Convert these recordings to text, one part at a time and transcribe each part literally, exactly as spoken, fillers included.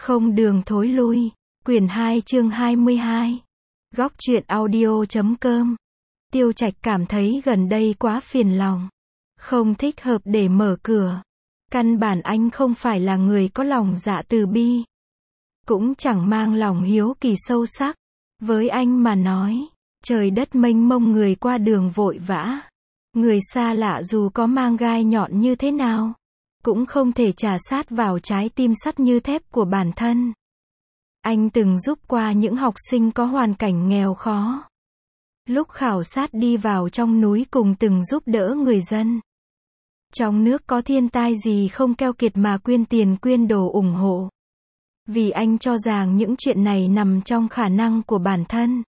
Không đường thối lui. Quyển hai chương hai mươi hai. Góc truyện audio chấm com. Tiêu Trạch cảm thấy gần đây quá phiền lòng. Không thích hợp để mở cửa. Căn bản anh không phải là người có lòng dạ từ bi. Cũng chẳng mang lòng hiếu kỳ sâu sắc. Với anh mà nói, trời đất mênh mông, người qua đường vội vã. Người xa lạ dù có mang gai nhọn như thế nào, cũng không thể trà sát vào trái tim sắt như thép của bản thân. Anh từng giúp qua những học sinh có hoàn cảnh nghèo khó. Lúc khảo sát đi vào trong núi cùng từng giúp đỡ người dân. Trong nước có thiên tai gì không keo kiệt mà quyên tiền quyên đồ ủng hộ. Vì anh cho rằng những chuyện này nằm trong khả năng của bản thân.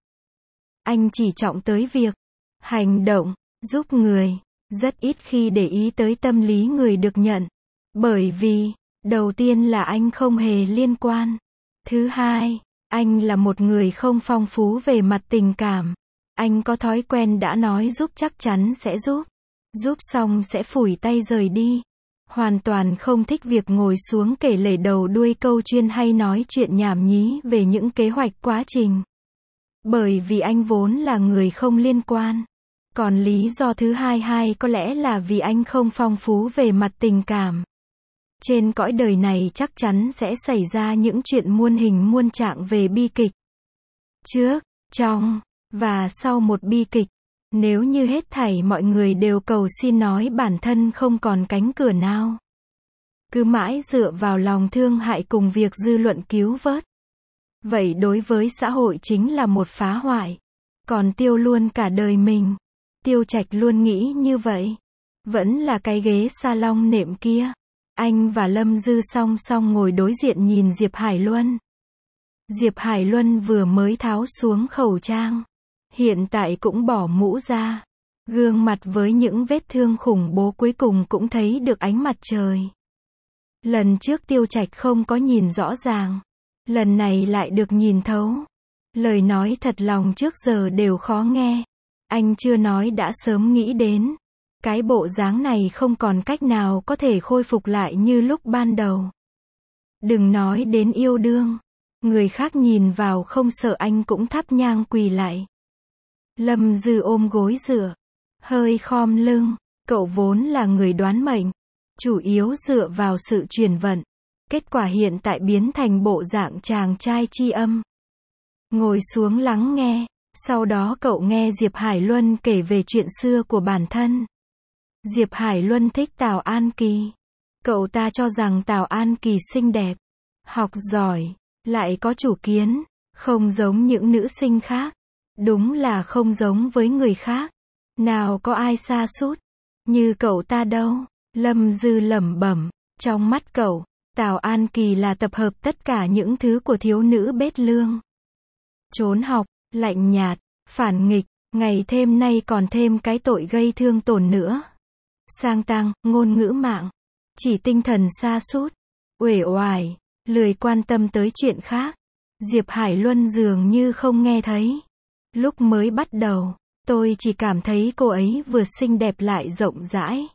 Anh chỉ trọng tới việc hành động, giúp người, rất ít khi để ý tới tâm lý người được nhận. Bởi vì, đầu tiên là anh không hề liên quan. Thứ hai, anh là một người không phong phú về mặt tình cảm. Anh có thói quen đã nói giúp chắc chắn sẽ giúp. Giúp xong sẽ phủi tay rời đi. Hoàn toàn không thích việc ngồi xuống kể lể đầu đuôi câu chuyện hay nói chuyện nhảm nhí về những kế hoạch quá trình. Bởi vì anh vốn là người không liên quan. Còn lý do thứ hai hai có lẽ là vì anh không phong phú về mặt tình cảm. Trên cõi đời này chắc chắn sẽ xảy ra những chuyện muôn hình muôn trạng về bi kịch. Trước, trong, và sau một bi kịch. Nếu như hết thảy mọi người đều cầu xin nói bản thân không còn cánh cửa nào. Cứ mãi dựa vào lòng thương hại cùng việc dư luận cứu vớt. Vậy đối với xã hội chính là một phá hoại. Còn tiêu luôn cả đời mình. Tiêu Trạch luôn nghĩ như vậy. Vẫn là cái ghế salon nệm kia. Anh và Lâm Dư song song ngồi đối diện nhìn Diệp Hải Luân. Diệp Hải Luân vừa mới tháo xuống khẩu trang. Hiện tại cũng bỏ mũ ra. Gương mặt với những vết thương khủng bố cuối cùng cũng thấy được ánh mặt trời. Lần trước Tiêu Trạch không có nhìn rõ ràng. Lần này lại được nhìn thấu. Lời nói thật lòng trước giờ đều khó nghe. Anh chưa nói đã sớm nghĩ đến. Cái bộ dáng này không còn cách nào có thể khôi phục lại như lúc ban đầu. Đừng nói đến yêu đương. Người khác nhìn vào không sợ anh cũng thắp nhang quỳ lại. Lâm Dư ôm gối dựa. Hơi khom lưng. Cậu vốn là người đoán mệnh. Chủ yếu dựa vào sự truyền vận. Kết quả hiện tại biến thành bộ dạng chàng trai tri âm. Ngồi xuống lắng nghe. Sau đó cậu nghe Diệp Hải Luân kể về chuyện xưa của bản thân. Diệp Hải Luân thích Tào An Kỳ. Cậu ta cho rằng Tào An Kỳ xinh đẹp, học giỏi, lại có chủ kiến, không giống những nữ sinh khác. Đúng là không giống với người khác. Nào có ai sa sút như cậu ta đâu. Lâm Dư lẩm bẩm. Trong mắt cậu, Tào An Kỳ là tập hợp tất cả những thứ của thiếu nữ bết lương. Trốn học, lạnh nhạt, phản nghịch, ngày thêm nay còn thêm cái tội gây thương tổn nữa. Sang tăng, ngôn ngữ mạng, chỉ tinh thần sa sút, uể oải, lười quan tâm tới chuyện khác. Diệp Hải Luân dường như không nghe thấy. Lúc mới bắt đầu, tôi chỉ cảm thấy cô ấy vừa xinh đẹp lại rộng rãi.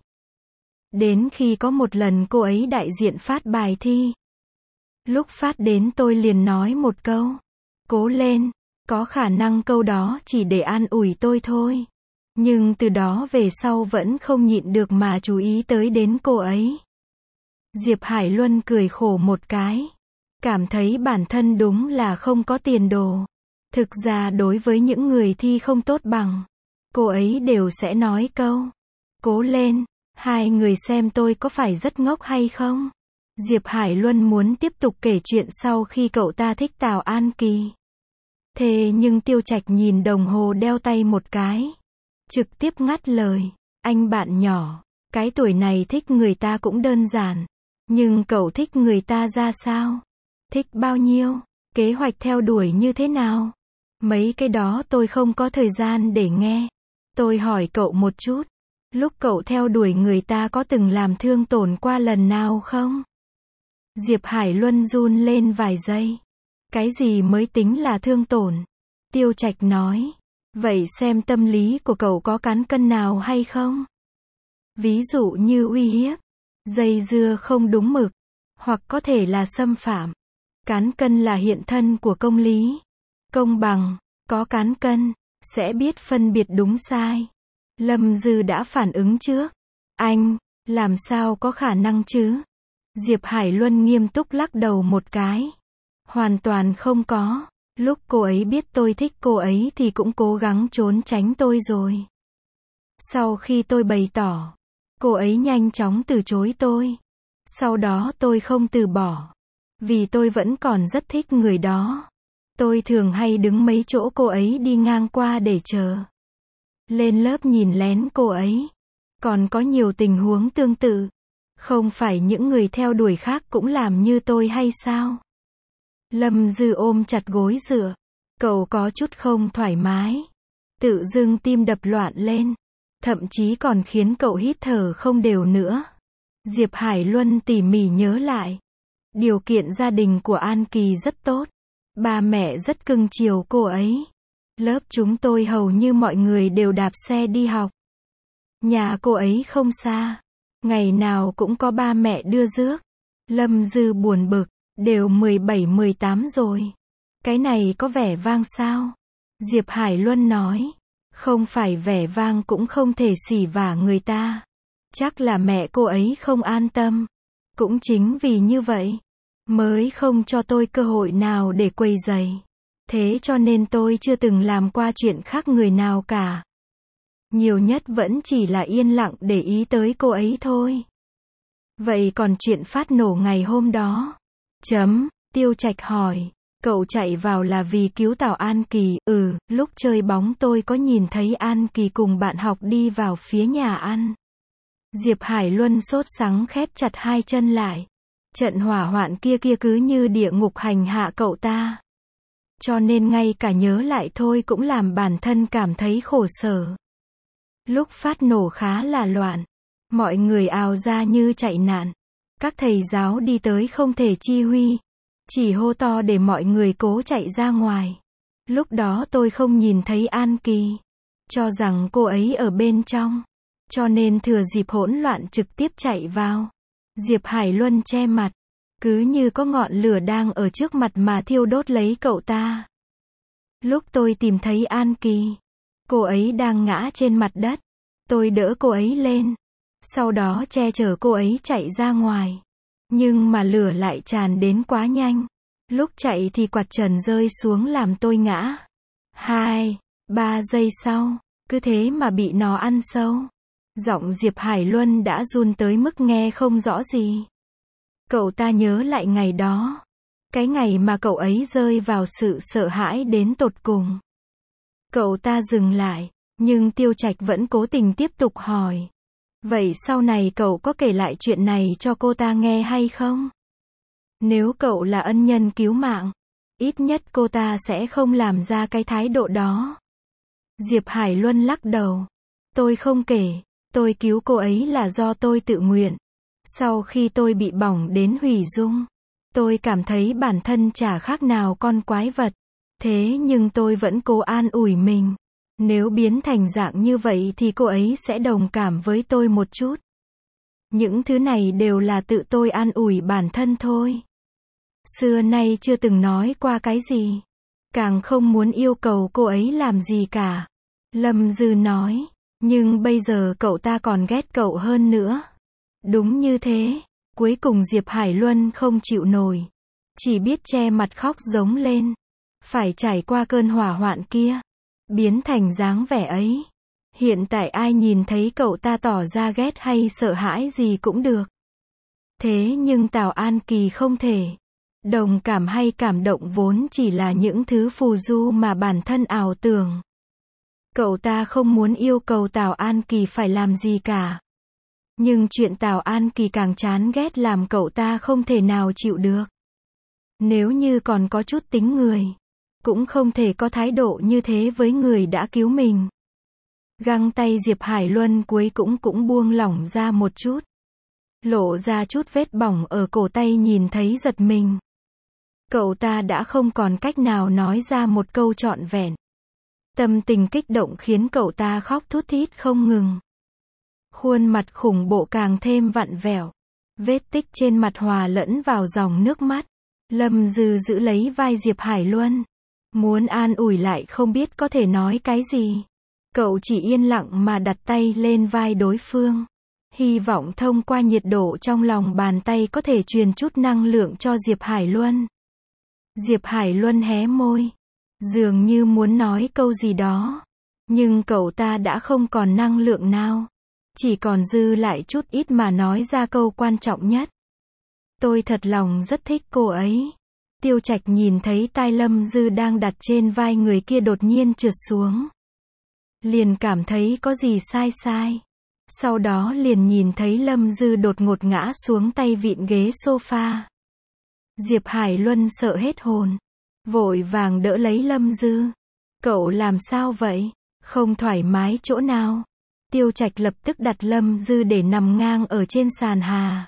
Đến khi có một lần cô ấy đại diện phát bài thi. Lúc phát đến tôi liền nói một câu. Cố lên. Có khả năng câu đó chỉ để an ủi tôi thôi. Nhưng từ đó về sau vẫn không nhịn được mà chú ý tới đến cô ấy. Diệp Hải Luân cười khổ một cái. Cảm thấy bản thân đúng là không có tiền đồ. Thực ra đối với những người thi không tốt bằng, cô ấy đều sẽ nói câu. Cố lên. Hai người xem tôi có phải rất ngốc hay không? Diệp Hải Luân muốn tiếp tục kể chuyện sau khi cậu ta thích Tào An Kỳ. Thế nhưng Tiêu Trạch nhìn đồng hồ đeo tay một cái. Trực tiếp ngắt lời. Anh bạn nhỏ, cái tuổi này thích người ta cũng đơn giản. Nhưng cậu thích người ta ra sao? Thích bao nhiêu? Kế hoạch theo đuổi như thế nào? Mấy cái đó tôi không có thời gian để nghe. Tôi hỏi cậu một chút. Lúc cậu theo đuổi người ta có từng làm thương tổn qua lần nào không? Diệp Hải Luân run lên vài giây. Cái gì mới tính là thương tổn? Tiêu Trạch nói. Vậy xem tâm lý của cậu có cán cân nào hay không? Ví dụ như uy hiếp, dây dưa không đúng mực, hoặc có thể là xâm phạm. Cán cân là hiện thân của công lý. Công bằng, có cán cân, sẽ biết phân biệt đúng sai. Lâm Dư đã phản ứng trước. Anh, làm sao có khả năng chứ? Diệp Hải Luân nghiêm túc lắc đầu một cái. Hoàn toàn không có. Lúc cô ấy biết tôi thích cô ấy thì cũng cố gắng trốn tránh tôi rồi. Sau khi tôi bày tỏ, cô ấy nhanh chóng từ chối tôi. Sau đó tôi không từ bỏ. Vì tôi vẫn còn rất thích người đó. Tôi thường hay đứng mấy chỗ cô ấy đi ngang qua để chờ. Lên lớp nhìn lén cô ấy. Còn có nhiều tình huống tương tự. Không phải những người theo đuổi khác cũng làm như tôi hay sao? Lâm Dư ôm chặt gối dựa. Cậu có chút không thoải mái. Tự dưng tim đập loạn lên. Thậm chí còn khiến cậu hít thở không đều nữa. Diệp Hải Luân tỉ mỉ nhớ lại. Điều kiện gia đình của An Kỳ rất tốt. Ba mẹ rất cưng chiều cô ấy. Lớp chúng tôi hầu như mọi người đều đạp xe đi học. Nhà cô ấy không xa. Ngày nào cũng có ba mẹ đưa rước. Lâm Dư buồn bực. Đều mười bảy mười tám rồi. Cái này có vẻ vang sao? Diệp Hải Luân nói. Không phải vẻ vang cũng không thể xỉ vả người ta. Chắc là mẹ cô ấy không an tâm. Cũng chính vì như vậy, mới không cho tôi cơ hội nào để quấy rầy. Thế cho nên tôi chưa từng làm qua chuyện khác người nào cả. Nhiều nhất vẫn chỉ là yên lặng để ý tới cô ấy thôi. Vậy còn chuyện phát nổ ngày hôm đó? Chấm, Tiêu Trạch hỏi. Cậu chạy vào là vì cứu Tào An Kỳ? Ừ, lúc chơi bóng tôi có nhìn thấy An Kỳ cùng bạn học đi vào phía nhà ăn. Diệp Hải Luân sốt sắng khép chặt hai chân lại. Trận hỏa hoạn kia kia cứ như địa ngục hành hạ cậu ta. Cho nên ngay cả nhớ lại thôi cũng làm bản thân cảm thấy khổ sở. Lúc phát nổ khá là loạn. Mọi người ào ra như chạy nạn. Các thầy giáo đi tới không thể chi huy. Chỉ hô to để mọi người cố chạy ra ngoài. Lúc đó tôi không nhìn thấy An Kỳ. Cho rằng cô ấy ở bên trong. Cho nên thừa dịp hỗn loạn trực tiếp chạy vào. Diệp Hải Luân che mặt. Cứ như có ngọn lửa đang ở trước mặt mà thiêu đốt lấy cậu ta. Lúc tôi tìm thấy An Kỳ, cô ấy đang ngã trên mặt đất. Tôi đỡ cô ấy lên. Sau đó che chở cô ấy chạy ra ngoài. Nhưng mà lửa lại tràn đến quá nhanh. Lúc chạy thì quạt trần rơi xuống làm tôi ngã. Hai, ba giây sau, cứ thế mà bị nó ăn sâu. Giọng Diệp Hải Luân đã run tới mức nghe không rõ gì. Cậu ta nhớ lại ngày đó. Cái ngày mà cậu ấy rơi vào sự sợ hãi đến tột cùng. Cậu ta dừng lại, nhưng Tiêu Trạch vẫn cố tình tiếp tục hỏi. Vậy sau này cậu có kể lại chuyện này cho cô ta nghe hay không? Nếu cậu là ân nhân cứu mạng, ít nhất cô ta sẽ không làm ra cái thái độ đó. Diệp Hải Luân lắc đầu. Tôi không kể, tôi cứu cô ấy là do tôi tự nguyện. Sau khi tôi bị bỏng đến hủy dung, tôi cảm thấy bản thân chả khác nào con quái vật. Thế nhưng tôi vẫn cố an ủi mình. Nếu biến thành dạng như vậy thì cô ấy sẽ đồng cảm với tôi một chút. Những thứ này đều là tự tôi an ủi bản thân thôi. Xưa nay chưa từng nói qua cái gì. Càng không muốn yêu cầu cô ấy làm gì cả. Lâm Dư nói. Nhưng bây giờ cậu ta còn ghét cậu hơn nữa. Đúng như thế. Cuối cùng Diệp Hải Luân không chịu nổi. Chỉ biết che mặt khóc giống lên. Phải trải qua cơn hỏa hoạn kia. Biến thành dáng vẻ ấy. Hiện tại ai nhìn thấy cậu ta tỏ ra ghét hay sợ hãi gì cũng được. Thế nhưng Tào An Kỳ không thể. Đồng cảm hay cảm động vốn chỉ là những thứ phù du mà bản thân ảo tưởng. Cậu ta không muốn yêu cầu Tào An Kỳ phải làm gì cả. Nhưng chuyện Tào An Kỳ càng chán ghét làm cậu ta không thể nào chịu được. Nếu như còn có chút tính người, cũng không thể có thái độ như thế với người đã cứu mình. Găng tay Diệp Hải Luân cuối cũng cũng buông lỏng ra một chút. Lộ ra chút vết bỏng ở cổ tay nhìn thấy giật mình. Cậu ta đã không còn cách nào nói ra một câu trọn vẹn. Tâm tình kích động khiến cậu ta khóc thút thít không ngừng. Khuôn mặt khủng bộ càng thêm vặn vẹo. Vết tích trên mặt hòa lẫn vào dòng nước mắt. Lâm Dư giữ lấy vai Diệp Hải Luân. Muốn an ủi lại không biết có thể nói cái gì. Cậu chỉ yên lặng mà đặt tay lên vai đối phương. Hy vọng thông qua nhiệt độ trong lòng bàn tay có thể truyền chút năng lượng cho Diệp Hải Luân. Diệp Hải Luân hé môi. Dường như muốn nói câu gì đó. Nhưng cậu ta đã không còn năng lượng nào. Chỉ còn dư lại chút ít mà nói ra câu quan trọng nhất. Tôi thật lòng rất thích cô ấy. Tiêu Trạch nhìn thấy tai Lâm Dư đang đặt trên vai người kia đột nhiên trượt xuống. Liền cảm thấy có gì sai sai. Sau đó liền nhìn thấy Lâm Dư đột ngột ngã xuống tay vịn ghế sofa. Diệp Hải Luân sợ hết hồn. Vội vàng đỡ lấy Lâm Dư. Cậu làm sao vậy? Không thoải mái chỗ nào? Tiêu Trạch lập tức đặt Lâm Dư để nằm ngang ở trên sàn hà.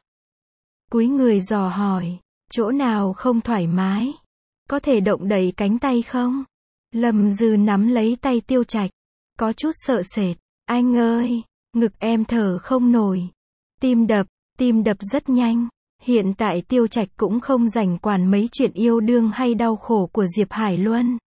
Cúi người dò hỏi. Chỗ nào không thoải mái? Có thể động đậy cánh tay không? Lâm Dư nắm lấy tay Tiêu Trạch. Có chút sợ sệt. Anh ơi, ngực em thở không nổi. Tim đập, tim đập rất nhanh. Hiện tại Tiêu Trạch cũng không rảnh quản mấy chuyện yêu đương hay đau khổ của Diệp Hải Luân.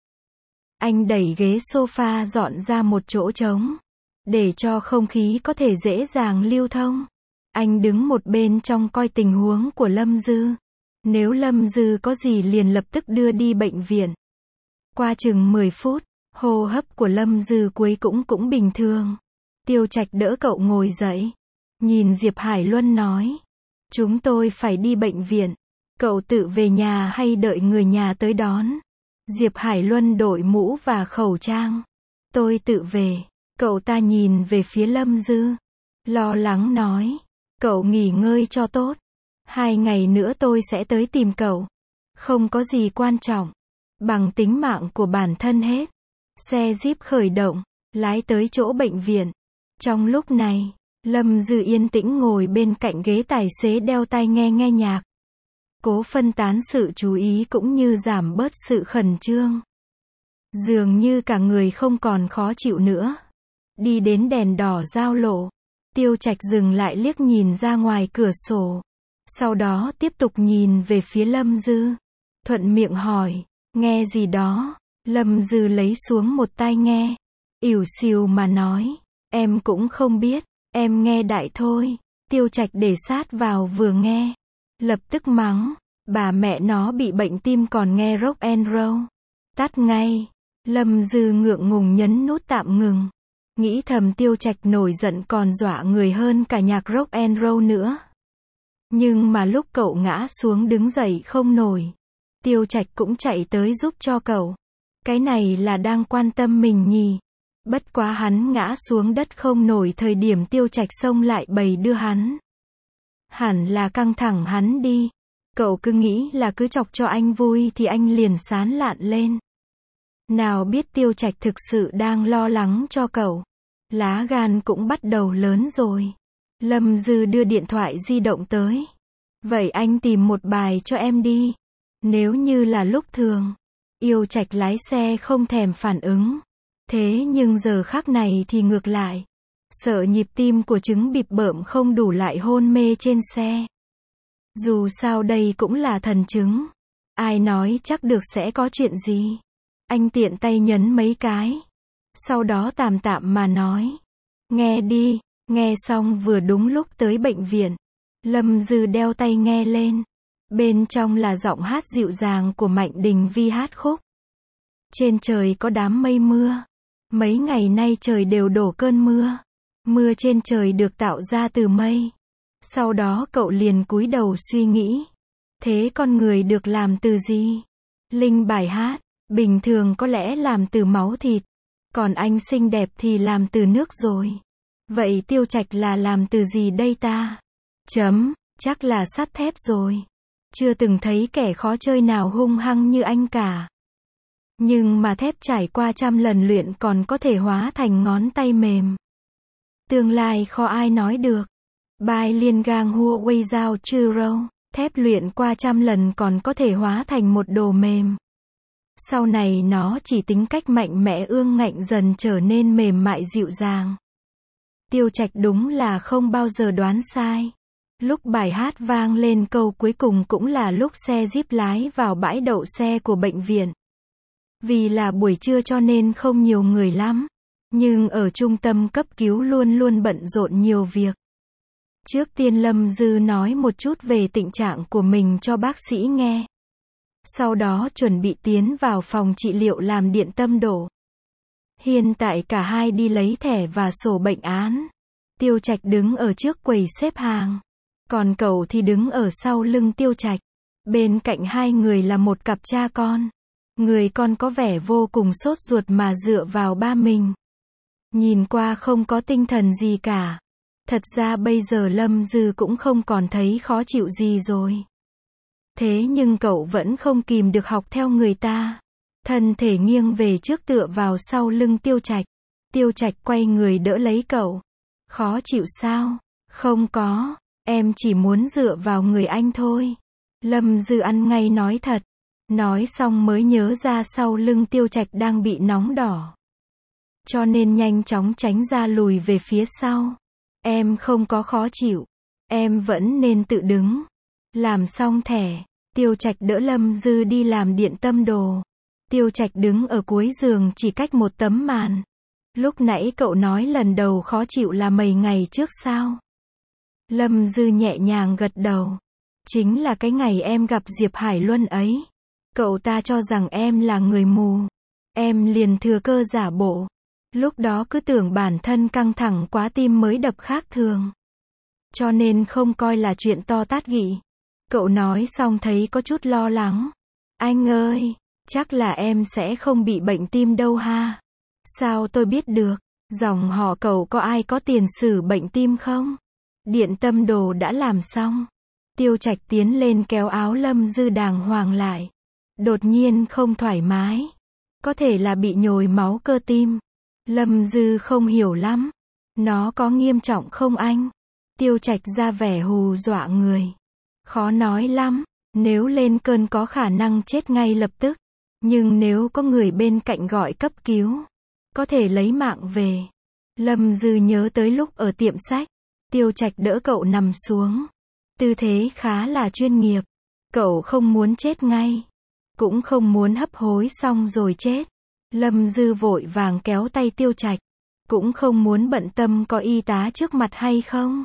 Anh đẩy ghế sofa dọn ra một chỗ trống. Để cho không khí có thể dễ dàng lưu thông. Anh đứng một bên trong coi tình huống của Lâm Dư. Nếu Lâm Dư có gì liền lập tức đưa đi bệnh viện. Qua chừng mười phút, hô hấp của Lâm Dư cuối cũng cũng bình thường. Tiêu Trạch đỡ cậu ngồi dậy. Nhìn Diệp Hải Luân nói. Chúng tôi phải đi bệnh viện. Cậu tự về nhà hay đợi người nhà tới đón? Diệp Hải Luân đội mũ và khẩu trang. Tôi tự về. Cậu ta nhìn về phía Lâm Dư. Lo lắng nói. Cậu nghỉ ngơi cho tốt. Hai ngày nữa tôi sẽ tới tìm cậu. Không có gì quan trọng. Bằng tính mạng của bản thân hết. Xe Jeep khởi động. Lái tới chỗ bệnh viện. Trong lúc này, Lâm Dư yên tĩnh ngồi bên cạnh ghế tài xế đeo tai nghe nghe nhạc. Cố phân tán sự chú ý cũng như giảm bớt sự khẩn trương. Dường như cả người không còn khó chịu nữa. Đi đến đèn đỏ giao lộ. Tiêu Trạch dừng lại liếc nhìn ra ngoài cửa sổ. Sau đó tiếp tục nhìn về phía Lâm Dư. Thuận miệng hỏi, nghe gì đó? Lâm Dư lấy xuống một tai nghe. Ỉu xìu mà nói, em cũng không biết, em nghe đại thôi. Tiêu Trạch để sát vào vừa nghe. Lập tức mắng, bà mẹ nó bị bệnh tim còn nghe rock and roll. Tắt ngay. Lâm Dư ngượng ngùng nhấn nút tạm ngừng. Nghĩ thầm Tiêu Trạch nổi giận còn dọa người hơn cả nhạc rock and roll nữa. Nhưng mà lúc cậu ngã xuống đứng dậy không nổi. Tiêu Trạch cũng chạy tới giúp cho cậu. Cái này là đang quan tâm mình nhỉ. Bất quá hắn ngã xuống đất không nổi thời điểm Tiêu Trạch xông lại bầy đưa hắn. Hẳn là căng thẳng hắn đi. Cậu cứ nghĩ là cứ chọc cho anh vui thì anh liền sán lạn lên. Nào biết Tiêu Trạch thực sự đang lo lắng cho cậu. Lá gan cũng bắt đầu lớn rồi. Lâm Dư đưa điện thoại di động tới. Vậy anh tìm một bài cho em đi. Nếu như là lúc thường, Yêu Trạch lái xe không thèm phản ứng. Thế nhưng giờ khắc này thì ngược lại. Sợ nhịp tim của trứng bịp bợm không đủ lại hôn mê trên xe. Dù sao đây cũng là thần trứng. Ai nói chắc được sẽ có chuyện gì. Anh tiện tay nhấn mấy cái. Sau đó tạm tạm mà nói. Nghe đi. Nghe xong vừa đúng lúc tới bệnh viện. Lâm Dư đeo tai nghe lên. Bên trong là giọng hát dịu dàng của Mạnh Đình Vi hát khúc. Trên trời có đám mây mưa. Mấy ngày nay trời đều đổ cơn mưa. Mưa trên trời được tạo ra từ mây. Sau đó cậu liền cúi đầu suy nghĩ. Thế con người được làm từ gì? Linh bài hát. Bình thường có lẽ làm từ máu thịt. Còn anh xinh đẹp thì làm từ nước rồi. Vậy Tiêu Trạch là làm từ gì đây ta? Chấm, chắc là sắt thép rồi. Chưa từng thấy kẻ khó chơi nào hung hăng như anh cả. Nhưng mà thép trải qua trăm lần luyện còn có thể hóa thành ngón tay mềm. Tương lai khó ai nói được. Bai liên gang hua quay dao chư râu. Thép luyện qua trăm lần còn có thể hóa thành một đồ mềm. Sau này nó chỉ tính cách mạnh mẽ ương ngạnh dần trở nên mềm mại dịu dàng. Tiêu Trạch đúng là không bao giờ đoán sai. Lúc bài hát vang lên câu cuối cùng cũng là lúc xe Jeep lái vào bãi đậu xe của bệnh viện. Vì là buổi trưa cho nên không nhiều người lắm. Nhưng ở trung tâm cấp cứu luôn luôn bận rộn nhiều việc. Trước tiên Lâm Dư nói một chút về tình trạng của mình cho bác sĩ nghe. Sau đó chuẩn bị tiến vào phòng trị liệu làm điện tâm đồ. Hiện tại cả hai đi lấy thẻ và sổ bệnh án. Tiêu Trạch đứng ở trước quầy xếp hàng. Còn cậu thì đứng ở sau lưng Tiêu Trạch. Bên cạnh hai người là một cặp cha con. Người con có vẻ vô cùng sốt ruột mà dựa vào ba mình. Nhìn qua không có tinh thần gì cả. Thật ra bây giờ Lâm Dư cũng không còn thấy khó chịu gì rồi. Thế nhưng cậu vẫn không kìm được học theo người ta. Thân thể nghiêng về trước tựa vào sau lưng Tiêu Trạch. Tiêu Trạch quay người đỡ lấy cậu. Khó chịu sao? Không có, em chỉ muốn dựa vào người anh thôi. Lâm Dư ăn ngay nói thật. Nói xong mới nhớ ra sau lưng Tiêu Trạch đang bị nóng đỏ. Cho nên nhanh chóng tránh ra lùi về phía sau. Em không có khó chịu. Em vẫn nên tự đứng. Làm xong thẻ, Tiêu Trạch đỡ Lâm Dư đi làm điện tâm đồ. Tiêu Trạch đứng ở cuối giường chỉ cách một tấm màn. Lúc nãy cậu nói lần đầu khó chịu là mấy ngày trước sao? Lâm Dư nhẹ nhàng gật đầu. Chính là cái ngày em gặp Diệp Hải Luân ấy. Cậu ta cho rằng em là người mù. Em liền thừa cơ giả bộ. Lúc đó cứ tưởng bản thân căng thẳng quá tim mới đập khác thường. Cho nên không coi là chuyện to tát ghị. Cậu nói xong thấy có chút lo lắng. Anh ơi, chắc là em sẽ không bị bệnh tim đâu ha. Sao tôi biết được? Dòng họ cậu có ai có tiền sử bệnh tim không? Điện tâm đồ đã làm xong. Tiêu Trạch tiến lên kéo áo Lâm Dư đàng hoàng lại. Đột nhiên không thoải mái. Có thể là bị nhồi máu cơ tim. Lâm Dư không hiểu lắm. Nó có nghiêm trọng không anh? Tiêu Trạch ra vẻ hù dọa người. Khó nói lắm. Nếu lên cơn có khả năng chết ngay lập tức. Nhưng nếu có người bên cạnh gọi cấp cứu, có thể lấy mạng về. Lâm Dư nhớ tới lúc ở tiệm sách. Tiêu Trạch đỡ cậu nằm xuống. Tư thế khá là chuyên nghiệp. Cậu không muốn chết ngay. Cũng không muốn hấp hối xong rồi chết. Lâm Dư vội vàng kéo tay Tiêu Trạch. Cũng không muốn bận tâm có y tá trước mặt hay không.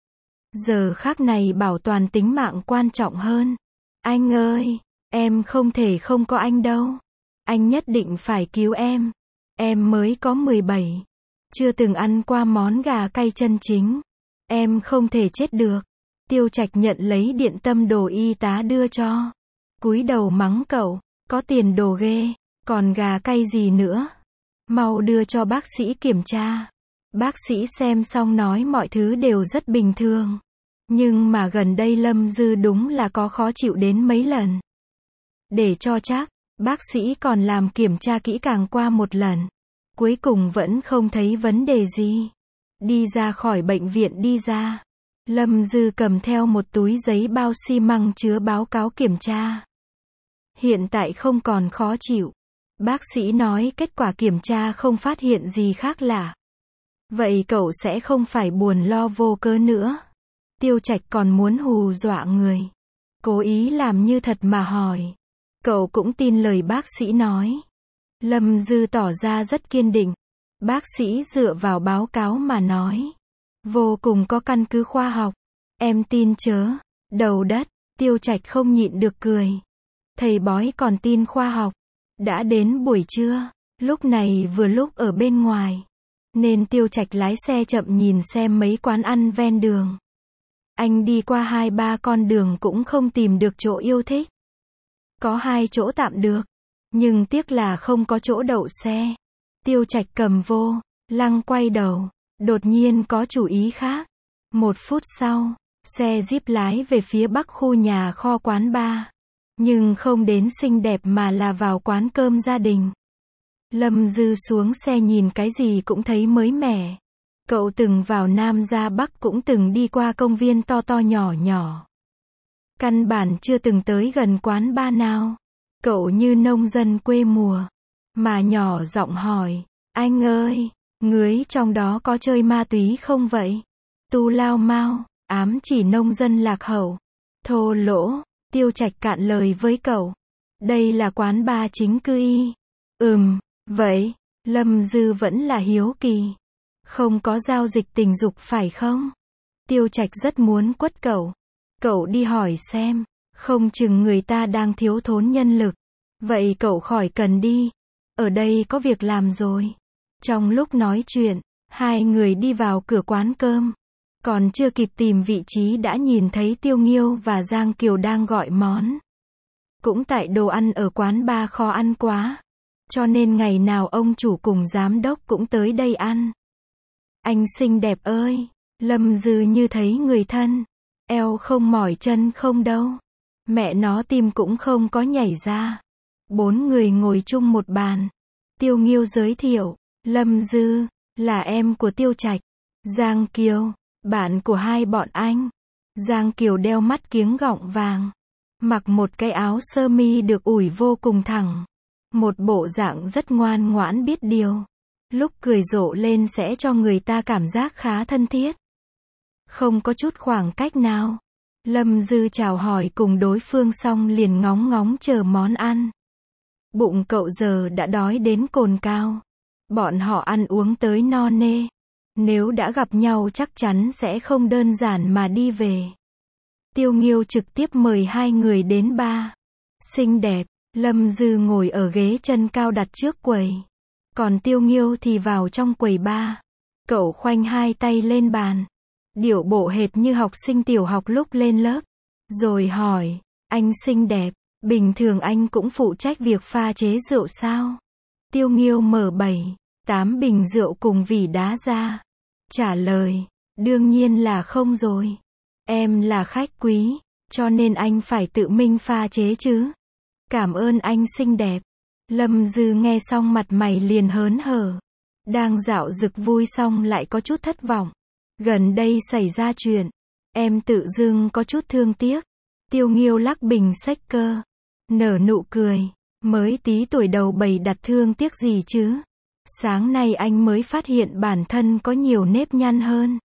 Giờ khắc này bảo toàn tính mạng quan trọng hơn. Anh ơi, em không thể không có anh đâu. Anh nhất định phải cứu em. Em mới có mười bảy. Chưa từng ăn qua món gà cay chân chính. Em không thể chết được. Tiêu Trạch nhận lấy điện tâm đồ y tá đưa cho. Cúi đầu mắng cậu. Có tiền đồ ghê. Còn gà cay gì nữa? Mau đưa cho bác sĩ kiểm tra. Bác sĩ xem xong nói mọi thứ đều rất bình thường. Nhưng mà gần đây Lâm Dư đúng là có khó chịu đến mấy lần. Để cho chắc, bác sĩ còn làm kiểm tra kỹ càng qua một lần. Cuối cùng vẫn không thấy vấn đề gì. Đi ra khỏi bệnh viện đi ra. Lâm Dư cầm theo một túi giấy bao xi măng chứa báo cáo kiểm tra. Hiện tại không còn khó chịu. Bác sĩ nói kết quả kiểm tra không phát hiện gì khác lạ. Vậy cậu sẽ không phải buồn lo vô cớ nữa. Tiêu Trạch còn muốn hù dọa người. Cố ý làm như thật mà hỏi. Cậu cũng tin lời bác sĩ nói. Lâm Dư tỏ ra rất kiên định. Bác sĩ dựa vào báo cáo mà nói. Vô cùng có căn cứ khoa học. Em tin chớ. Đầu đất. Tiêu Trạch không nhịn được cười. Thầy bói còn tin khoa học. Đã đến buổi trưa. Lúc này vừa lúc ở bên ngoài. Nên Tiêu Trạch lái xe chậm nhìn xem mấy quán ăn ven đường. Anh đi qua hai ba con đường cũng không tìm được chỗ yêu thích. Có hai chỗ tạm được. Nhưng tiếc là không có chỗ đậu xe. Tiêu Trạch cầm vô. Lăng quay đầu. Đột nhiên có chủ ý khác. Một phút sau, xe Jeep lái về phía bắc khu nhà kho quán bar. Nhưng không đến xinh đẹp mà là vào quán cơm gia đình. Lâm Dư xuống xe nhìn cái gì cũng thấy mới mẻ. Cậu từng vào Nam ra Bắc cũng từng đi qua công viên to to nhỏ nhỏ. Căn bản chưa từng tới gần quán bar nào. Cậu như nông dân quê mùa. Mà nhỏ giọng hỏi. Anh ơi, ngưới trong đó có chơi ma túy không vậy? Tu Lao Mao, ám chỉ nông dân lạc hậu, thô lỗ. Tiêu Trạch cạn lời với cậu. Đây là quán bar chính quy y. Ừm, vậy, Lâm Dư vẫn là hiếu kỳ. Không có giao dịch tình dục phải không? Tiêu Trạch rất muốn quất cậu. Cậu đi hỏi xem, không chừng người ta đang thiếu thốn nhân lực. Vậy cậu khỏi cần đi. Ở đây có việc làm rồi. Trong lúc nói chuyện, hai người đi vào cửa quán cơm. Còn chưa kịp tìm vị trí đã nhìn thấy Tiêu Nghiêu và Giang Kiều đang gọi món. Cũng tại đồ ăn ở quán bar khó ăn quá. Cho nên ngày nào ông chủ cùng giám đốc cũng tới đây ăn. Anh xinh đẹp ơi, Lâm Dư như thấy người thân. Eo không mỏi chân không đâu. Mẹ nó tim cũng không có nhảy ra. Bốn người ngồi chung một bàn. Tiêu Nghiêu giới thiệu, Lâm Dư, là em của Tiêu Trạch. Giang Kiều, bạn của hai bọn anh. Giang Kiều đeo mắt kiếng gọng vàng. Mặc một cái áo sơ mi được ủi vô cùng thẳng. Một bộ dạng rất ngoan ngoãn biết điều. Lúc cười rộ lên sẽ cho người ta cảm giác khá thân thiết. Không có chút khoảng cách nào. Lâm Dư chào hỏi cùng đối phương xong liền ngóng ngóng chờ món ăn. Bụng cậu giờ đã đói đến cồn cao. Bọn họ ăn uống tới no nê. Nếu đã gặp nhau chắc chắn sẽ không đơn giản mà đi về. Tiêu Nghiêu trực tiếp mời hai người đến bar. Xinh đẹp, Lâm Dư ngồi ở ghế chân cao đặt trước quầy. Còn Tiêu Nghiêu thì vào trong quầy bar. Cậu khoanh hai tay lên bàn. Điệu bộ hệt như học sinh tiểu học lúc lên lớp. Rồi hỏi, anh xinh đẹp, bình thường anh cũng phụ trách việc pha chế rượu sao? Tiêu Nghiêu mở bảy, tám bình rượu cùng vỉ đá ra. Trả lời, đương nhiên là không rồi. Em là khách quý, cho nên anh phải tự mình pha chế chứ. Cảm ơn anh xinh đẹp. Lâm Dư nghe xong mặt mày liền hớn hở. Đang dạo dực vui xong lại có chút thất vọng. Gần đây xảy ra chuyện. Em tự dưng có chút thương tiếc. Tiêu Nghiêu lắc bình xách cơ. Nở nụ cười. Mới tí tuổi đầu bày đặt thương tiếc gì chứ. Sáng nay anh mới phát hiện bản thân có nhiều nếp nhăn hơn.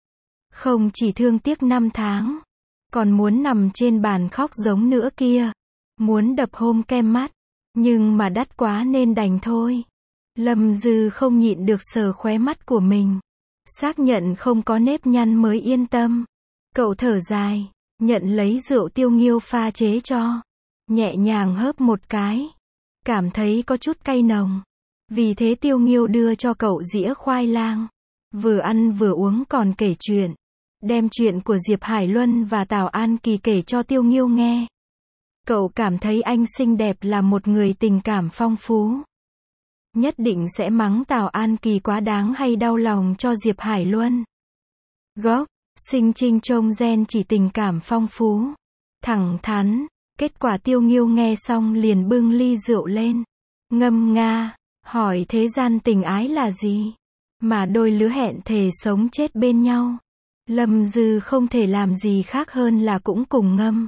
Không chỉ thương tiếc năm tháng. Còn muốn nằm trên bàn khóc giống nữa kia. Muốn đập hôm kem mắt. Nhưng mà đắt quá nên đành thôi. Lâm Dư không nhịn được sờ khóe mắt của mình. Xác nhận không có nếp nhăn mới yên tâm. Cậu thở dài. Nhận lấy rượu Tiêu Nghiêu pha chế cho. Nhẹ nhàng hớp một cái. Cảm thấy có chút cay nồng. Vì thế Tiêu Nghiêu đưa cho cậu dĩa khoai lang. Vừa ăn vừa uống còn kể chuyện. Đem chuyện của Diệp Hải Luân và Tào An Kỳ kể cho Tiêu Nghiêu nghe. Cậu cảm thấy anh xinh đẹp là một người tình cảm phong phú. Nhất định sẽ mắng Tào An Kỳ quá đáng hay đau lòng cho Diệp Hải Luân. Gốc, Sinh Trinh trông gen chỉ tình cảm phong phú. Thẳng thắn. Kết quả Tiêu Nghiêu nghe xong liền bưng ly rượu lên. Ngâm nga. Hỏi thế gian tình ái là gì? Mà đôi lứa hẹn thề sống chết bên nhau. Lâm Dư không thể làm gì khác hơn là cũng cùng ngâm.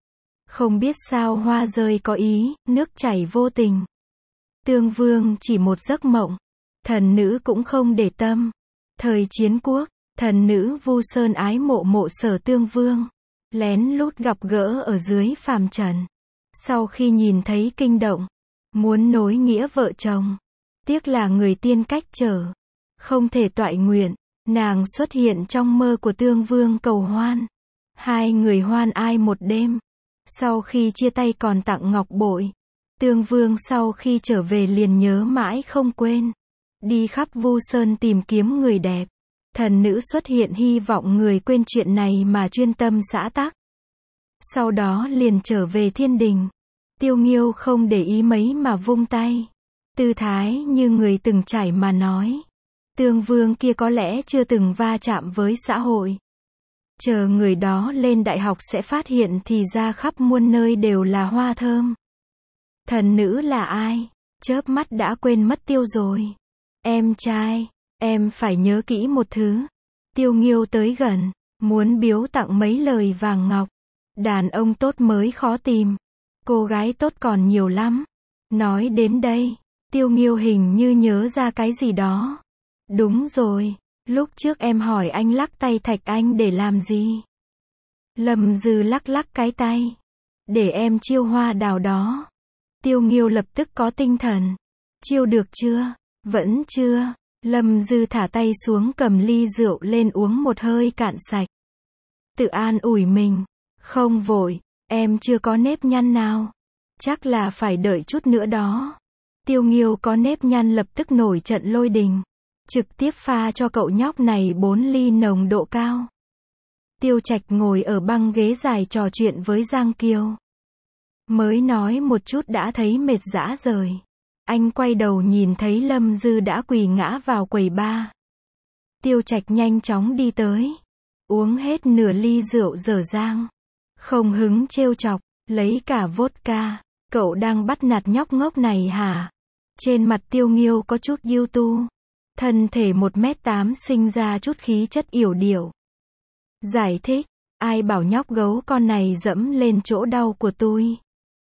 Không biết sao hoa rơi có ý, nước chảy vô tình. Tương Vương chỉ một giấc mộng. Thần nữ cũng không để tâm. Thời chiến quốc, thần nữ Vu Sơn ái mộ mộ Sở Tương Vương. Lén lút gặp gỡ ở dưới phàm trần. Sau khi nhìn thấy kinh động. Muốn nối nghĩa vợ chồng. Tiếc là người tiên cách trở. Không thể toại nguyện. Nàng xuất hiện trong mơ của Tương Vương cầu hoan. Hai người hoan ai một đêm. Sau khi chia tay còn tặng ngọc bội. Tương Vương sau khi trở về liền nhớ mãi không quên. Đi khắp Vu Sơn tìm kiếm người đẹp. Thần nữ xuất hiện hy vọng người quên chuyện này mà chuyên tâm xã tắc. Sau đó liền trở về thiên đình. Tiêu Nghiêu không để ý mấy mà vung tay. Tư thái như người từng trải mà nói. Tương Vương kia có lẽ chưa từng va chạm với xã hội. Chờ người đó lên đại học sẽ phát hiện thì ra khắp muôn nơi đều là hoa thơm. Thần nữ là ai? Chớp mắt đã quên mất tiêu rồi. Em trai, em phải nhớ kỹ một thứ. Tiêu Nghiêu tới gần, muốn biếu tặng mấy lời vàng ngọc. Đàn ông tốt mới khó tìm. Cô gái tốt còn nhiều lắm. Nói đến đây, Tiêu Nghiêu hình như nhớ ra cái gì đó. Đúng rồi, Lúc trước em hỏi anh lắc tay Thạch Anh để làm gì? Lâm Dư lắc lắc cái tay. Để em chiêu hoa đào đó. Tiêu Nghiêu lập tức có tinh thần. Chiêu được chưa? Vẫn chưa. Lâm Dư thả tay xuống cầm ly rượu lên uống một hơi cạn sạch. Tự an ủi mình. Không vội, em chưa có nếp nhăn nào. Chắc là phải đợi chút nữa đó. Tiêu Nghiêu có nếp nhăn lập tức nổi trận lôi đình. Trực tiếp pha cho cậu nhóc này bốn ly nồng độ cao. Tiêu Trạch ngồi ở băng ghế dài trò chuyện với Giang Kiều. Mới nói một chút đã thấy mệt rã rời. Anh quay đầu nhìn thấy Lâm Dư đã quỳ ngã vào quầy bar. Tiêu Trạch nhanh chóng đi tới. Uống hết nửa ly rượu dở dang. Không hứng trêu chọc, lấy cả vodka. Cậu đang bắt nạt nhóc ngốc này hả? Trên mặt Tiêu Nghiêu có chút yêu tu. Thân thể một mét tám sinh ra chút khí chất yểu điệu. Giải thích, ai bảo nhóc gấu con này dẫm lên chỗ đau của tôi.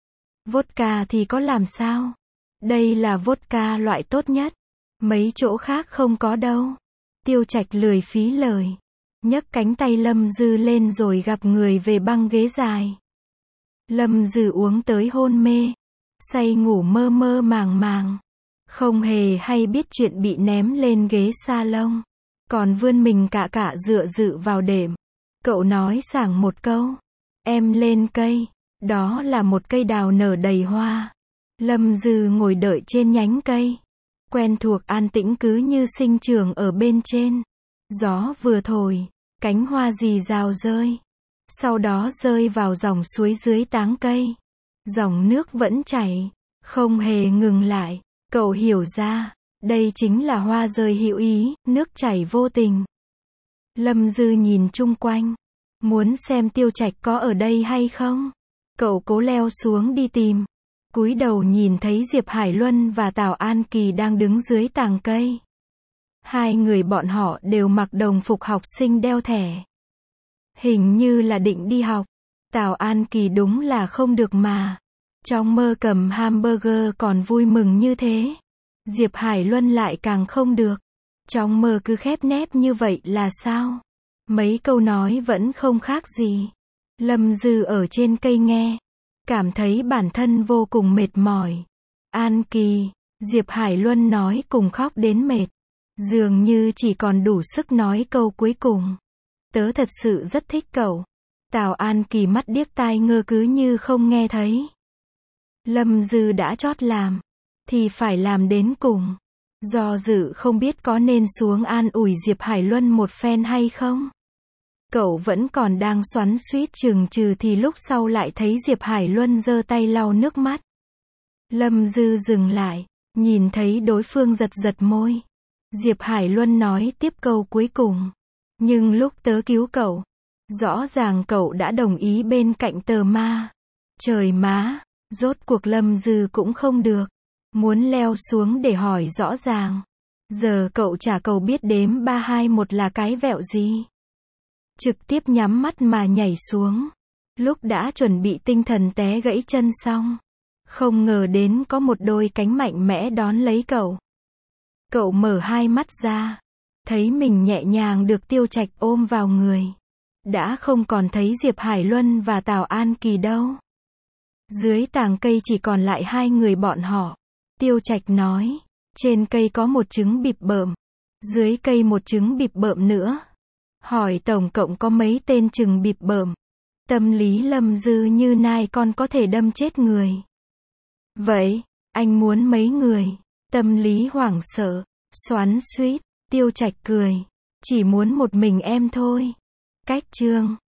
Vodka thì có làm sao? Đây là vodka loại tốt nhất. Mấy chỗ khác không có đâu. Tiêu Trạch lười phí lời. Nhấc cánh tay Lâm Dư lên rồi gặp người về băng ghế dài. Lâm Dư uống tới hôn mê. Say ngủ mơ mơ màng màng. Không hề hay biết chuyện bị ném lên ghế salon. Còn vươn mình cả cả dựa dự vào đệm. Cậu nói sảng một câu. Em lên cây. Đó là một cây đào nở đầy hoa. Lâm Dư ngồi đợi trên nhánh cây. Quen thuộc an tĩnh cứ như sinh trưởng ở bên trên. Gió vừa thổi, cánh hoa rì rào rơi. Sau đó rơi vào dòng suối dưới táng cây. Dòng nước vẫn chảy, không hề ngừng lại. Cậu hiểu ra, đây chính là hoa rơi hữu ý, nước chảy vô tình. Lâm Dư nhìn chung quanh, muốn xem Tiêu Trạch có ở đây hay không. Cậu cố leo xuống đi tìm. Cúi đầu nhìn thấy Diệp Hải Luân và Tào An Kỳ đang đứng dưới tàng cây. Hai người bọn họ đều mặc đồng phục học sinh đeo thẻ. Hình như là định đi học. Tào An Kỳ đúng là không được mà. Trong mơ cầm hamburger còn vui mừng như thế. Diệp Hải Luân lại càng không được. Trong mơ cứ khép nép như vậy là sao? Mấy câu nói vẫn không khác gì. Lâm Dư ở trên cây nghe. Cảm thấy bản thân vô cùng mệt mỏi. An Kỳ, Diệp Hải Luân nói cùng khóc đến mệt. Dường như chỉ còn đủ sức nói câu cuối cùng. Tớ thật sự rất thích cậu. Tào An Kỳ mắt điếc tai ngơ cứ như không nghe thấy. Lâm Dư đã chót làm. Thì phải làm đến cùng. Do dự không biết có nên xuống an ủi Diệp Hải Luân một phen hay không. Cậu vẫn còn đang xoắn xuýt chừng chừ thì lúc sau lại thấy Diệp Hải Luân giơ tay lau nước mắt. Lâm Dư dừng lại, nhìn thấy đối phương giật giật môi. Diệp Hải Luân nói tiếp câu cuối cùng. Nhưng lúc tớ cứu cậu, rõ ràng cậu đã đồng ý bên cạnh tờ ma. Trời má, rốt cuộc Lâm Dư cũng không được. Muốn leo xuống để hỏi rõ ràng. Giờ cậu chả cầu biết đếm ba hai một là cái vẹo gì. Trực tiếp nhắm mắt mà nhảy xuống. Lúc đã chuẩn bị tinh thần té gãy chân xong. Không ngờ đến có một đôi cánh mạnh mẽ đón lấy cậu. Cậu mở hai mắt ra. Thấy mình nhẹ nhàng được Tiêu Trạch ôm vào người. Đã không còn thấy Diệp Hải Luân và Tào An Kỳ đâu. Dưới tàng cây chỉ còn lại hai người bọn họ. Tiêu Trạch nói. Trên cây có một trứng bịp bợm. Dưới cây một trứng bịp bợm nữa. Hỏi tổng cộng có mấy tên trứng bịp bợm. Tâm lý Lâm Dư như nai con có thể đâm chết người. Vậy, anh muốn mấy người? Tâm lý hoảng sợ, xoắn xuýt. Tiêu Trạch cười. Chỉ muốn một mình em thôi. Cách chương